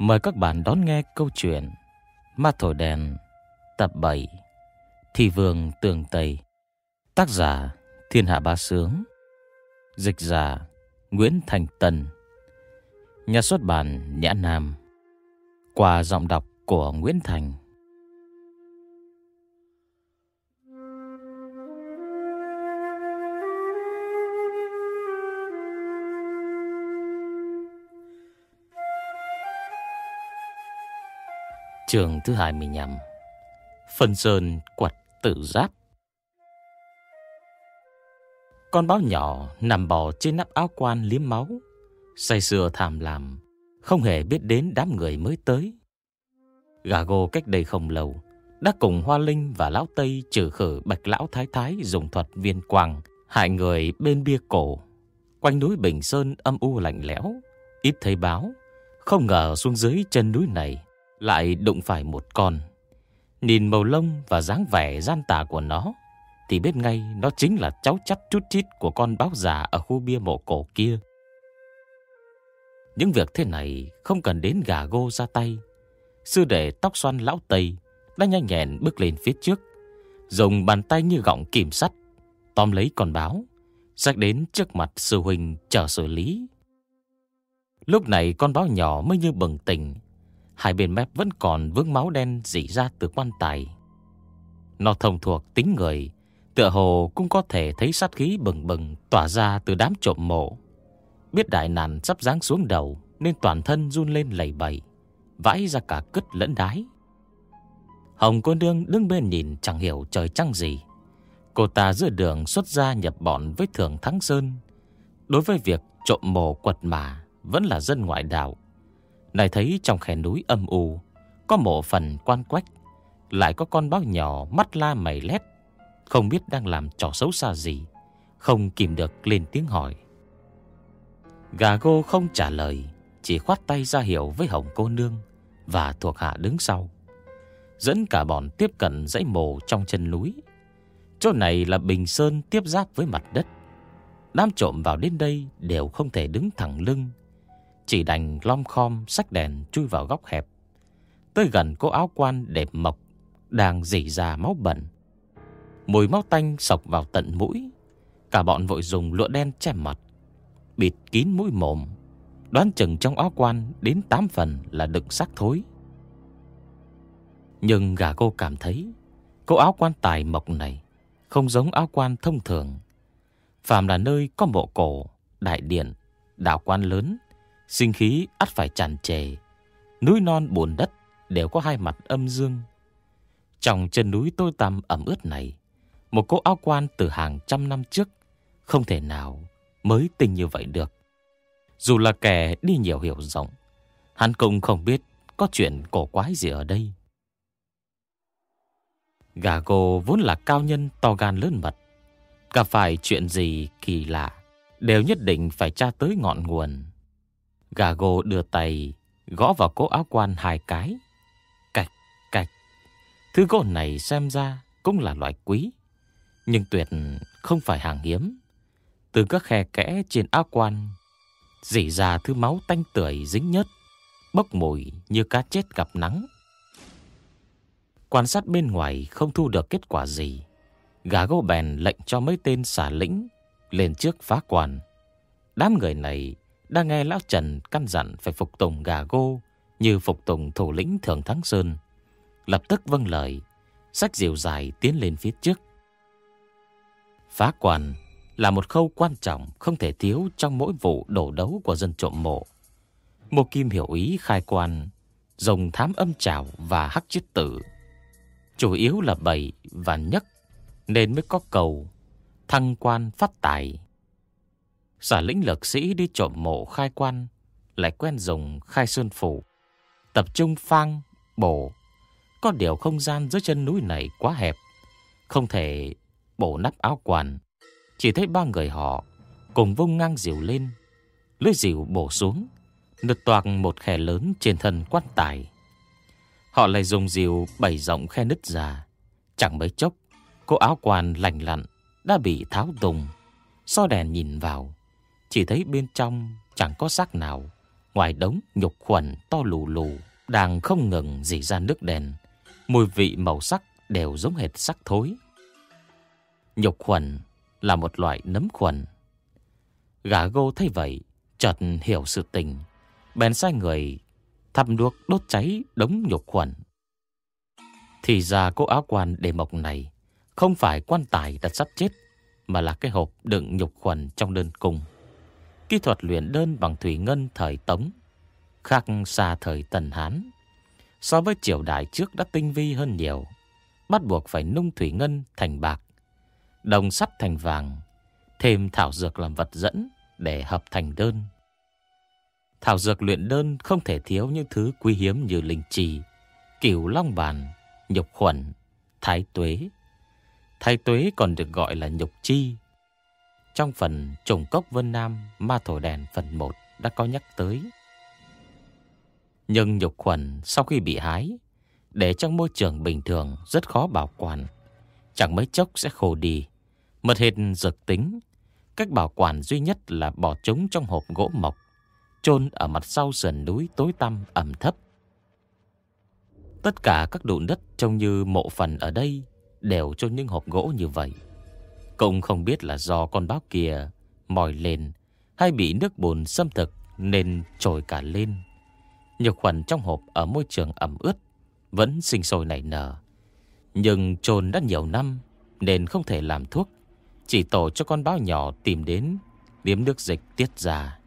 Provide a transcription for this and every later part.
Mời các bạn đón nghe câu chuyện Ma Thổi Đèn tập 7 Thi Vương Tường Tây. Tác giả Thiên Hạ Bá Sướng. Dịch giả Nguyễn Thành Tân. Nhà xuất bản Nhã Nam. Qua giọng đọc của Nguyễn Thành. Chương thứ 25. Phân Sơn Quật Tử Giáp. Con báo nhỏ nằm bò trên nắp áo quan liếm máu, say sưa tham lam, không hề biết đến đám người mới tới. Gà Gô cách đây không lâu đã cùng Hoa Linh và Lão Tây trừ khử Bạch Lão Thái Thái dùng thuật viên quang hại người bên bia cổ. Quanh núi Bình Sơn âm u lạnh lẽo, ít thấy báo. Không ngờ xuống dưới chân núi này lại đụng phải một con. Nhìn màu lông và dáng vẻ gian tà của nó thì biết ngay nó chính là cháu chắt chút chít của con báo già ở khu bia mộ cổ kia. Những việc thế này không cần đến Gà Gô ra tay. Sư đệ tóc xoăn Lão Tây đã nhanh nhẹn bước lên phía trước, dùng bàn tay như gọng kìm sắt tóm lấy con báo, xách đến trước mặt sư huynh chờ xử lý. Lúc này con báo nhỏ mới như bừng tỉnh. Hai bên mép vẫn còn vướng máu đen rỉ ra từ quan tài. Nó thông thuộc tính người, tựa hồ cũng có thể thấy sát khí bừng bừng tỏa ra từ đám trộm mộ. Biết đại nạn sắp giáng xuống đầu nên toàn thân run lên lẩy bẩy, vãi ra cả cứt lẫn đái. Hồng cô nương đứng bên nhìn chẳng hiểu trời trăng gì. Cô ta giữa đường xuất gia nhập bọn với Thường Thắng Sơn. Đối với việc trộm mộ quật mả vẫn là dân ngoại đạo. Này thấy trong khe núi âm u có mộ phần quan quách, lại có con báo nhỏ mắt la mày lét, không biết đang làm trò xấu xa gì, không kìm được lên tiếng hỏi. Gà Gô không trả lời, chỉ khoát tay ra hiệu với Hồng cô nương và thuộc hạ đứng sau, dẫn cả bọn tiếp cận dãy mộ trong chân núi. Chỗ này là Bình Sơn tiếp giáp với mặt đất. Đám trộm vào đến đây đều không thể đứng thẳng lưng, chỉ đành lom khom xách đèn chui vào góc hẹp. Tới gần cô áo quan đẹp mộc đang rỉ ra máu bẩn, mùi máu tanh xộc vào tận mũi. Cả bọn vội dùng lụa đen che mặt, bịt kín mũi mồm, đoán chừng trong áo quan đến 8 phần là đựng xác thối. Nhưng Gà Cô cảm thấy cô áo quan tài mộc này không giống áo quan thông thường. Phàm là nơi có mộ cổ, đại điện, đạo quan lớn, sinh khí ắt phải tràn trề. Núi non bùn đất đều có hai mặt âm dương. Trong chân núi tối tăm ẩm ướt này, một cô áo quan từ hàng trăm năm trước không thể nào mới tinh như vậy được. Dù là kẻ đi nhiều hiểu rộng, hắn cũng không biết có chuyện cổ quái gì ở đây. Gà Gô vốn là cao nhân to gan lớn mật, gặp phải chuyện gì kỳ lạ đều nhất định phải tra tới ngọn nguồn. Gà Gô đưa tay gõ vào cố áo quan 2 cái. Cạch cạch. Thứ gỗ này xem ra cũng là loại quý, nhưng tuyệt không phải hàng hiếm. Từ các khe kẽ trên áo quan rỉ ra thứ máu tanh tưởi dính nhớt, bốc mùi như cá chết gặp nắng. Quan sát bên ngoài không thu được kết quả gì, Gà Gô bèn lệnh cho mấy tên xả lĩnh lên trước phá quan. Đám người này đang nghe Lão Trần căn dặn phải phục tùng Gà Gô như phục tùng thủ lĩnh Thường Thắng Sơn, lập tức vâng lời, xách diều dài tiến lên phía trước. Phá quan là một khâu quan trọng không thể thiếu trong mỗi vụ đổ đấu của dân trộm mộ. Mộ Kim hiểu ý khai quan, dùng thám âm trảo và hắc chiết tử, chủ yếu là bày và nhấc, nên mới có cầu thăng quan phát tài. Xả lĩnh lực sĩ đi trộm mộ khai quan lại quen dùng khai sơn phủ, tập trung phang bổ. Có điều không gian dưới chân núi này quá hẹp, không thể bổ nắp áo quan. Chỉ thấy 3 người họ cùng vung ngang diều lên, lưỡi diều bổ xuống, nứt toạc một khe lớn trên thân quan tài. Họ lại dùng diều bày rộng khe nứt ra. Chẳng mấy chốc, cô áo quan lành lặn đã bị tháo tung. Soi đèn nhìn vào, chỉ thấy bên trong chẳng có xác nào, ngoài đống nhục khuẩn to lù lù đang không ngừng rỉ ra nước đen, mùi vị màu sắc đều giống hệt xác thối. Nhục khuẩn là một loại nấm khuẩn. Gà Gô thấy vậy, chợt hiểu sự tình, bèn sai người thắp đuốc đốt cháy đống nhục khuẩn. Thì ra cô áo quan đề mộc này không phải quan tài đặt sắp chết, mà là cái hộp đựng nhục khuẩn trong đơn cung. Kỹ thuật luyện đơn bằng thủy ngân thời Tống khác xa thời Tần Hán. So với triều đại trước đã tinh vi hơn nhiều, bắt buộc phải nung thủy ngân thành bạc, đồng sắt thành vàng, thêm thảo dược làm vật dẫn để hợp thành đơn. Thảo dược luyện đơn không thể thiếu những thứ quý hiếm như linh trì, cửu long bàn, nhục khuẩn, thái tuế. Thái tuế còn được gọi là nhục chi. Trong phần Trùng Cốc Vân Nam Ma Thổ Đèn phần 1 đã có nhắc tới. Nhưng nhục khuẩn sau khi bị hái, để trong môi trường bình thường rất khó bảo quản, chẳng mấy chốc sẽ khô đi, mất hết dược tính. Cách bảo quản duy nhất là bỏ chúng trong hộp gỗ mộc, chôn ở mặt sau sườn núi tối tăm ẩm thấp. Tất cả các đụn đất trông như mộ phần ở đây đều chôn những hộp gỗ như vậy. Cũng không biết là do con báo kia mòi lên hay bị nước bùn xâm thực nên trồi cả lên. Nhục khuẩn trong hộp ở môi trường ẩm ướt vẫn sinh sôi nảy nở, nhưng chôn đã nhiều năm nên không thể làm thuốc, chỉ tổ cho con báo nhỏ tìm đến liếm nước dịch tiết ra.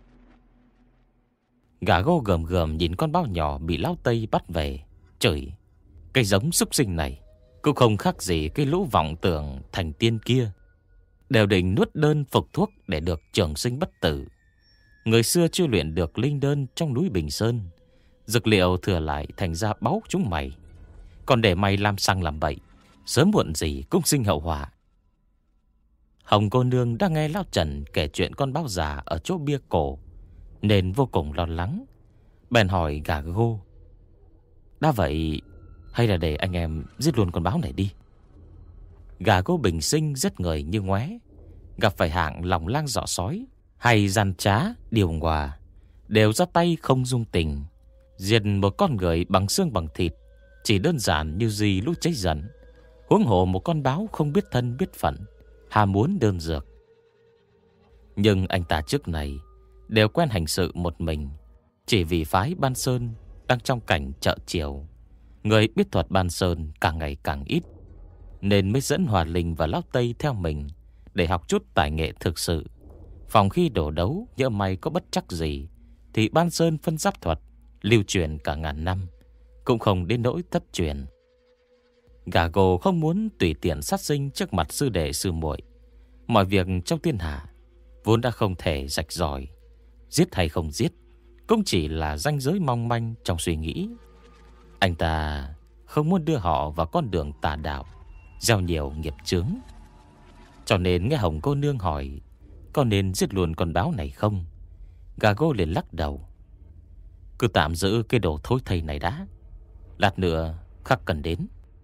Gà Gô gầm gầm nhìn con báo nhỏ bị lão Tây bắt về, chửi: cái giống súc sinh này cũng không khác gì cái lũ vọng tưởng thành tiên kia, đều định nuốt đơn phục thuốc để được trường sinh bất tử. Người xưa chưa luyện được linh đơn trong núi Bình Sơn, dược liệu thừa lại thành ra báu chúng mày. Còn để mày làm xăng làm bậy, sớm muộn gì cũng sinh hậu họa. Hồng cô nương đã nghe lão Trần kể chuyện con báo già ở chỗ bia cổ nên vô cùng lo lắng, bèn hỏi Gà Gô: đã vậy hay là để anh em giết luôn con báo này đi? Gà Gô bình sinh giết người như ngoé, gặp phải hạng lòng lang dọ sói hay gian trá điều hòa đều ra tay không dung tình. Diệt một con người bằng xương bằng thịt chỉ đơn giản như gì lúc cháy giận, huống hồ một con báo không biết thân biết phận, ham muốn đơn dược. Nhưng anh ta trước này đều quen hành sự một mình, chỉ vì phái Ban Sơn đang trong cảnh trợ chiều, người biết thuật Ban Sơn càng ngày càng ít, nên mới dẫn Hòa Linh và lão Tây theo mình để học chút tài nghệ thực sự. Phòng khi đổ đấu, nhỡ may có bất trắc gì thì Ban Sơn phân giáp thuật lưu truyền cả ngàn năm, cũng không đến nỗi thất truyền. Gà Gô không muốn tùy tiện sát sinh trước mặt sư đệ sư muội. Mọi việc trong thiên hạ vốn đã không thể rạch ròi, giết hay không giết cũng chỉ là ranh giới mong manh trong suy nghĩ. Anh ta không muốn đưa họ vào con đường tà đạo, gieo nhiều nghiệp chướng. Cho nên nghe Hồng cô nương hỏi có nên giết luôn con báo này không, Gà Gô liền lắc đầu: cứ tạm giữ cái đồ thối thây này đã, lát nữa khắc cần đến.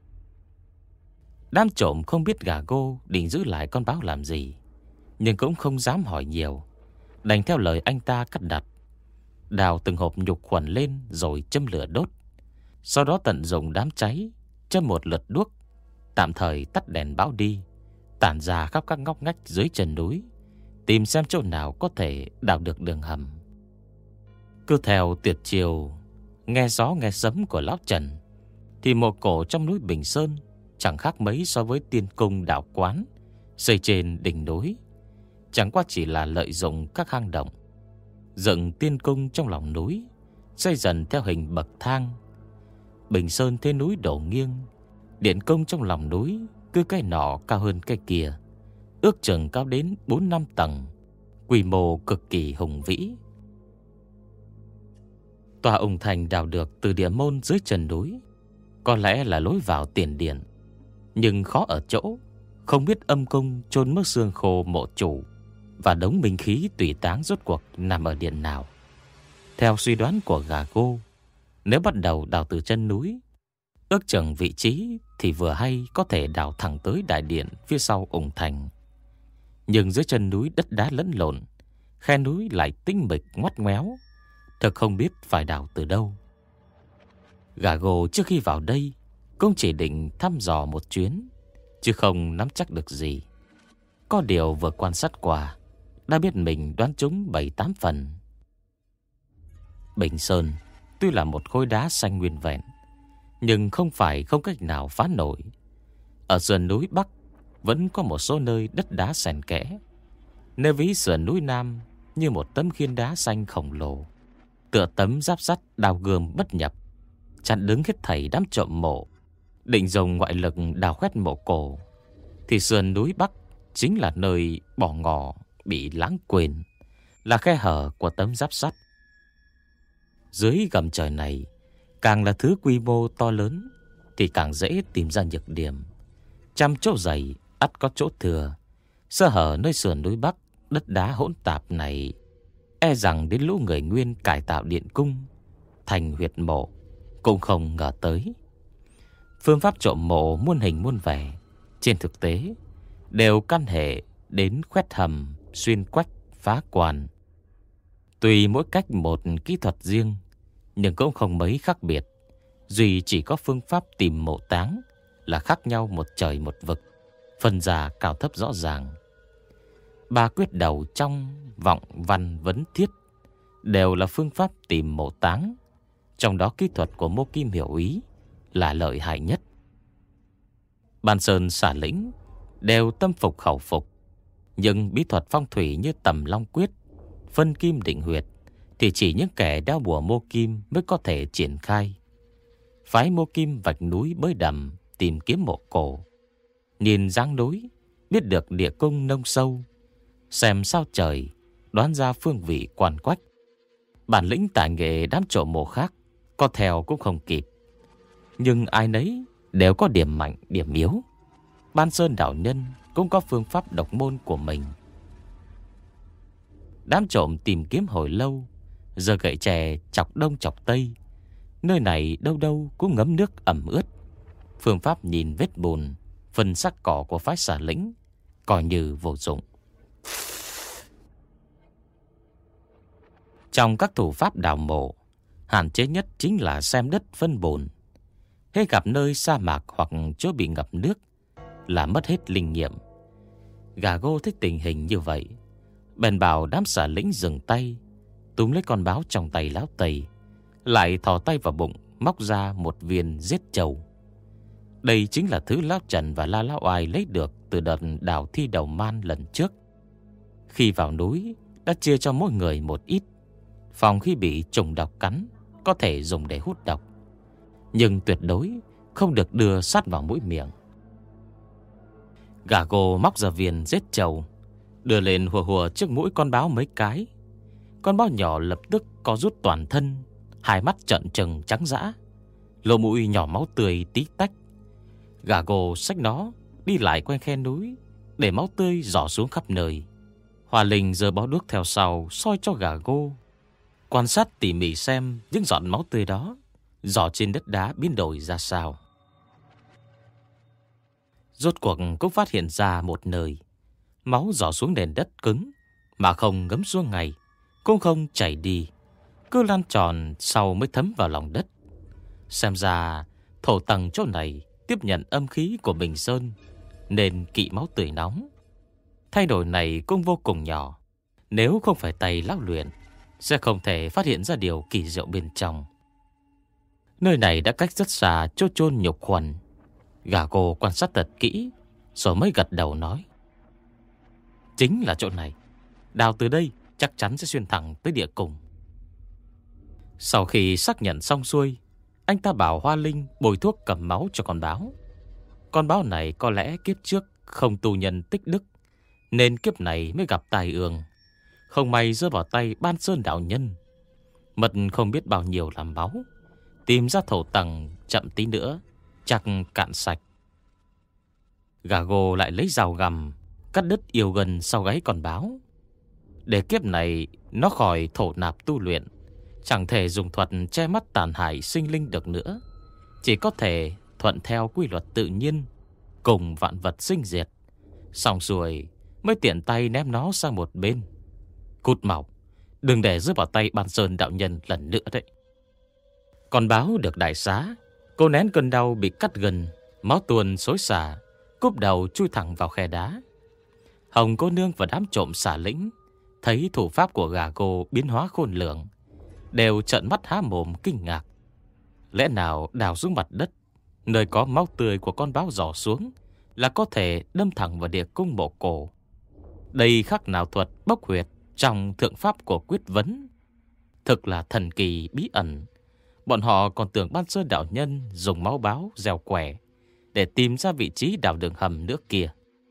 Đám trộm không biết Gà Gô định giữ lại con báo làm gì, nhưng cũng không dám hỏi nhiều, đành theo lời anh ta cắt đặt, đào từng hộp nhục khuẩn lên rồi châm lửa đốt. Sau đó tận dụng đám cháy, châm một lượt đuốc, tạm thời tắt đèn báo đi, tản ra khắp các ngóc ngách dưới chân núi, tìm xem chỗ nào có thể đào được đường hầm. Cứ theo tuyệt chiều nghe gió nghe sấm của lão Trần, thì mộ cổ trong núi Bình Sơn chẳng khác mấy so với tiên cung đạo quán xây trên đỉnh núi. Chẳng qua chỉ là lợi dụng các hang động, dựng tiên cung trong lòng núi, xây dần theo hình bậc thang. Bình Sơn thế núi đổ nghiêng, điện cung trong lòng núi cứ cái nọ cao hơn cái kia, ước chừng cao đến 4-5 tầng, quy mô cực kỳ hùng vĩ. Tòa ủng thành đào được từ địa môn dưới chân núi, có lẽ là lối vào tiền điện, nhưng khó ở chỗ không biết âm cung chôn mớ xương khô mộ chủ và đống minh khí tùy táng rốt cuộc nằm ở điện nào. Theo suy đoán của Gà Gô, nếu bắt đầu đào từ chân núi, ước chừng vị trí thì vừa hay có thể đào thẳng tới đại điện phía sau ủng thành. Nhưng dưới chân núi đất đá lẫn lộn, khe núi lại tinh mịch ngoắt ngoéo, Thật không biết phải đào từ đâu. Gà gồ trước khi vào đây cũng chỉ định thăm dò một chuyến, chứ không nắm chắc được gì. Có điều vừa quan sát qua đã biết mình đoán trúng 7-8 phần. Bình Sơn tuy là một khối đá xanh nguyên vẹn, nhưng không phải không cách nào phá nổi. Ở sườn núi Bắc vẫn có một số nơi đất đá xen kẽ. Nếu ví sườn núi Nam như một tấm khiên đá xanh khổng lồ, tựa tấm giáp sắt đào gươm bất nhập, chặn đứng hết thảy đám trộm mộ định dùng ngoại lực đào khoét mộ cổ, thì sườn núi Bắc chính là nơi bỏ ngỏ bị lãng quên, là khe hở của tấm giáp sắt. Dưới gầm trời này, càng là thứ quy mô to lớn thì càng dễ tìm ra nhược điểm. Trăm chỗ dày ắt có chỗ thừa. Sơ hở nơi sườn núi Bắc đất đá hỗn tạp này, e rằng đến lũ người Nguyên cải tạo điện cung thành huyệt mộ cũng không ngờ tới. Phương pháp trộm mộ muôn hình muôn vẻ, trên thực tế đều căn hệ đến khoét hầm, xuyên quách, phá quan. Tuy mỗi cách một kỹ thuật riêng, nhưng cũng không mấy khác biệt. Duy chỉ có phương pháp tìm mộ táng là khác nhau một trời một vực, phân ra cao thấp rõ ràng. Ba quyết đầu trong vọng văn vấn thiết đều là phương pháp tìm mộ táng, trong đó kỹ thuật của Mô Kim Hiểu Ý là lợi hại nhất. Ban Sơn Xả Lĩnh đều tâm phục khẩu phục, nhưng bí thuật phong thủy như Tầm Long Quyết, phân kim định huyệt thì chỉ những kẻ đeo bùa mô kim mới có thể triển khai. Phái mô kim vạch núi bới đầm tìm kiếm mộ cổ, nhìn dáng núi biết được địa cung nông sâu, xem sao trời đoán ra phương vị quan quách. Bản lĩnh tài nghệ đám trộm mộ khác có theo cũng không kịp, nhưng ai nấy đều có điểm mạnh điểm yếu. Ban Sơn đạo nhân cũng có phương pháp độc môn của mình. Đám trộm tìm kiếm hồi lâu, giờ gậy chè chọc đông chọc tây, nơi này đâu đâu cũng ngấm nước ẩm ướt. Phương pháp nhìn vết bùn, phần sắc cỏ của phái Xả Lĩnh coi như vô dụng. Trong các thủ pháp đào mộ, hạn chế nhất chính là xem đất phân bùn. Hễ gặp nơi sa mạc hoặc chỗ bị ngập nước là mất hết linh nghiệm. Gà Gô thích tình hình như vậy, bèn bảo đám Xả Lĩnh dừng tay, túm lấy con báo trong tay lão Tây, lại thò tay vào bụng móc ra một viên giết trâu. Đây chính là thứ lão Trần và La Lão Oai lấy được từ đợt đào thi đầu man lần trước. Khi vào núi đã chia cho mỗi người một ít, phòng khi bị trùng độc cắn có thể dùng để hút độc, nhưng tuyệt đối không được đưa sát vào mũi miệng. Gà Gô móc ra viên giết trâu, đưa lên hùa hùa trước mũi con báo mấy cái. Con báo nhỏ lập tức co rút toàn thân, hai mắt trợn trừng trắng dã, lỗ mũi nhỏ máu tươi tí tách. Gà Gô xách nó đi lại quanh khe núi, để máu tươi rỏ xuống khắp nơi. Hoa Linh giơ bó đuốc theo sau soi cho Gà Gô, quan sát tỉ mỉ xem những giọt máu tươi đó rỏ trên đất đá biến đổi ra sao. Rốt cuộc cũng phát hiện ra một nơi máu rỏ xuống nền đất cứng, mà không ngấm xuống ngay, cũng không chảy đi, cứ lan tròn sau mới thấm vào lòng đất. Xem ra thổ tầng chỗ này tiếp nhận âm khí của Bình Sơn, nên kỵ máu tươi nóng. Thay đổi này cũng vô cùng nhỏ, nếu không phải tay lão luyện sẽ không thể phát hiện ra điều kỳ diệu bên trong. Nơi này đã cách rất xa chỗ chôn nhục khuẩn. Gà Gô quan sát thật kỹ rồi mới gật đầu nói: chính là chỗ này. Đào từ đây chắc chắn sẽ xuyên thẳng tới địa cung. Sau khi xác nhận xong xuôi, anh ta bảo Hoa Linh bồi thuốc cầm máu cho con báo. Con báo này có lẽ kiếp trước không tu nhân tích đức, nên kiếp này mới gặp tai ương, không may rơi vào tay Ban Sơn đạo nhân. Mật không biết bao nhiêu làm máu, tìm ra thổ tầng chậm tí nữa chắc cạn sạch. Gà Gô lại lấy dao găm cắt đứt yêu gần sau gáy con báo. Để kiếp này nó khỏi thổ nạp tu luyện, chẳng thể dùng thuật che mắt tàn hại sinh linh được nữa, chỉ có thể thuận theo quy luật tự nhiên cùng vạn vật sinh diệt. Xong xuôi mới tiện tay ném nó sang một bên. Cút mau, Đừng để rơi vào tay Ban Sơn đạo nhân lần nữa đấy. Còn báo được đại xá, cô nén cơn đau bị cắt gần, máu tuôn xối xả, cúp đầu chui thẳng vào khe đá. Hồng cô nương và đám trộm xả lĩnh thấy thủ pháp của gà cô biến hóa khôn lường, đều trợn mắt há mồm kinh ngạc. Lẽ nào đào xuống mặt đất, nơi có máu tươi của con báo giỏ xuống, là có thể đâm thẳng vào địa cung mộ cổ? Đây khác nào thuật bốc huyệt trong thượng pháp của quyết vấn. Thực là thần kỳ bí ẩn. Bọn họ còn tưởng Ban Sơn đạo nhân dùng máu báo gieo quẻ để tìm ra vị trí đào đường hầm nữa kia.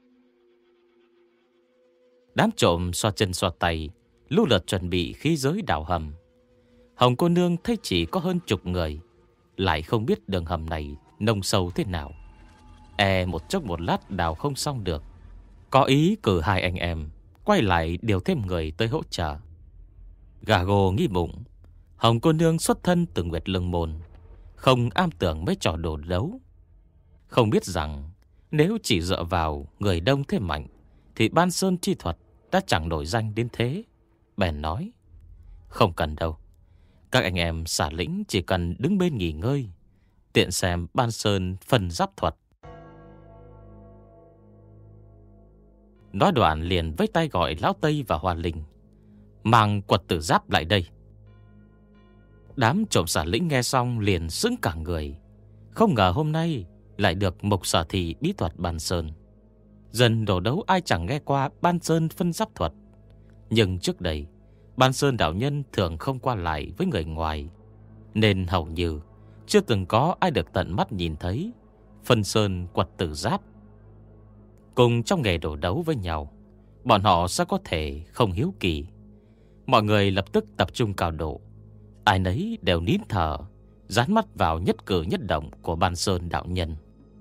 Đám trộm xoa chân xoa tay, lũ lượt chuẩn bị khí giới đào hầm. Hồng cô nương thấy chỉ có hơn chục người, lại không biết đường hầm này nông sâu thế nào. Một chốc một lát đào không xong được, có ý cử hai anh em quay lại điều thêm người tới hỗ trợ. Gà gồ nghĩ bụng, Hồng cô nương xuất thân từ Nguyệt Lương Môn, không am tưởng mấy trò đồ đấu. Không biết rằng nếu chỉ dựa vào người đông thế mạnh thì Ban Sơn chi thuật đã chẳng nổi danh đến thế. Bèn nói, không cần đâu, các anh em xả lĩnh chỉ cần đứng bên nghỉ ngơi, tiện xem Ban Sơn phần giáp thuật. Nói đoạn liền với tay gọi Lão Tây và Hoa Linh, mang quật tử giáp lại đây. Đám trộm xả lĩnh nghe xong liền sững cả người. Không ngờ hôm nay lại được mục sở thị bí thuật Ban Sơn. Dần đổ đấu ai chẳng nghe qua Ban Sơn phân giáp thuật. Nhưng trước đây Ban Sơn đạo nhân thường không qua lại với người ngoài, nên hầu như chưa từng có ai được tận mắt nhìn thấy phân sơn quật tử giáp. Cùng trong nghề đổ đấu với nhau, bọn họ sao có thể không hiếu kỳ. Mọi người lập tức tập trung cao độ, ai nấy đều nín thở, dán mắt vào nhất cử nhất động của Ban Sơn đạo nhân.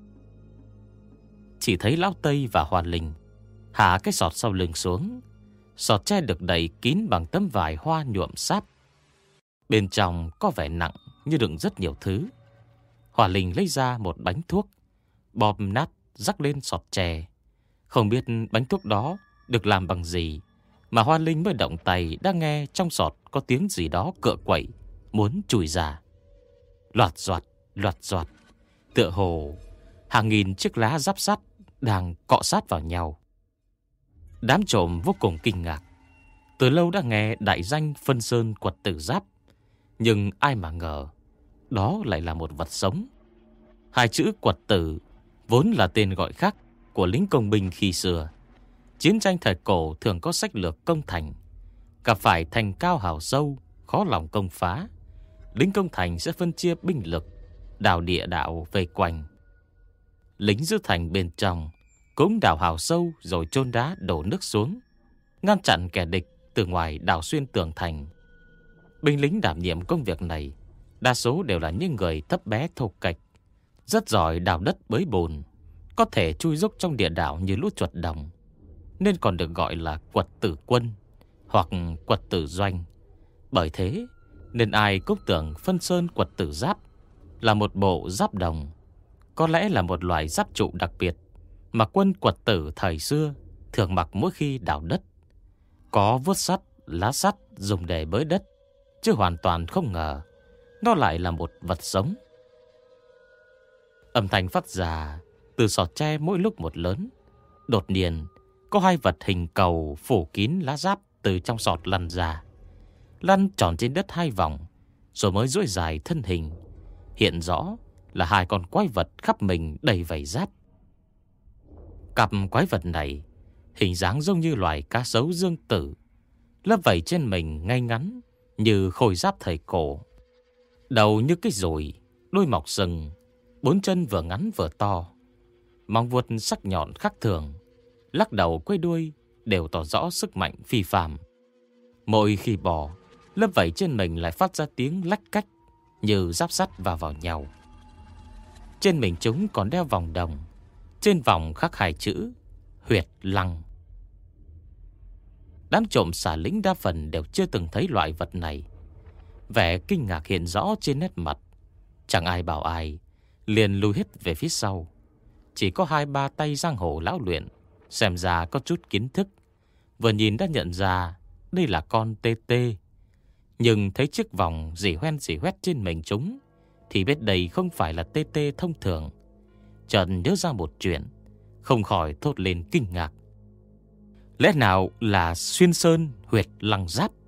Chỉ thấy Lão Tây và Hoa Linh hạ cái sọt sau lưng xuống. Sọt tre được đậy kín bằng tấm vải hoa nhuộm sáp. Bên trong có vẻ nặng như đựng rất nhiều thứ. Hoa Linh lấy ra một bánh thuốc, bóp nát rắc lên sọt tre. Không biết bánh thuốc đó được làm bằng gì, mà Hoa Linh mới động tay đã nghe trong sọt có tiếng gì đó cựa quậy, muốn chui ra. Loạt soạt, tựa hồ hàng nghìn chiếc lá giáp sắt đang cọ sát vào nhau. Đám trộm vô cùng kinh ngạc. Từ lâu đã nghe đại danh phân sơn quật tử giáp, nhưng ai mà ngờ đó lại là một vật sống. Hai chữ quật tử vốn là tên gọi khác của lính công binh khi xưa. Chiến tranh thời cổ thường có sách lược công thành. Gặp phải thành cao hào sâu, khó lòng công phá, lính công thành sẽ phân chia binh lực, đào địa đạo vây quanh. Lính giữ thành bên trong cũng đào hào sâu rồi chôn đá đổ nước xuống, ngăn chặn kẻ địch từ ngoài đào xuyên tường thành. Binh lính đảm nhiệm công việc này đa số đều là những người thấp bé thô kệch, rất giỏi đào đất bới bùn, có thể chui rúc trong địa đạo như lũ chuột đồng, nên còn được gọi là quật tử quân hoặc quật tử doanh. Bởi thế nên ai cũng tưởng phân sơn quật tử giáp là một bộ giáp đồng, có lẽ là một loại giáp trụ đặc biệt mà quân quật tử thời xưa thường mặc mỗi khi đào đất. Có vuốt sắt, lá sắt dùng để bới đất, chứ hoàn toàn không ngờ nó lại là một vật sống. Âm thanh phát ra từ sọt tre mỗi lúc một lớn. Đột nhiên có hai vật hình cầu phủ kín lá giáp từ trong sọt lăn ra, lăn tròn trên đất hai vòng, rồi mới duỗi dài thân hình. Hiện rõ là hai con quái vật khắp mình đầy vảy giáp. Cặp quái vật này hình dáng giống như loài cá sấu dương tử, lớp vảy trên mình ngay ngắn như khôi giáp thời cổ. Đầu như cái dùi, đuôi mọc sừng, bốn chân vừa ngắn vừa to, móng vuốt sắc nhọn khác thường, lắc đầu quay đuôi đều tỏ rõ sức mạnh phi phàm. Mỗi khi bò, lớp vảy trên mình lại phát ra tiếng lách cách như giáp sắt vào nhau. Trên mình chúng còn đeo vòng đồng, trên vòng khắc hai chữ huyệt lăng. Đám trộm xả lính đa phần đều chưa từng thấy loại vật này. Vẻ kinh ngạc hiện rõ trên nét mặt. Chẳng ai bảo ai, liền lùi hết về phía sau. Chỉ có 2-3 tay giang hồ lão luyện, xem ra có chút kiến thức, vừa nhìn đã nhận ra đây là con tê tê Nhưng thấy chiếc vòng dỉ hoét trên mình chúng thì biết đây không phải là tê tê thông thường. Trần nhớ ra một chuyện, không khỏi thốt lên kinh ngạc. Lẽ nào là xuyên sơn huyệt lăng giáp?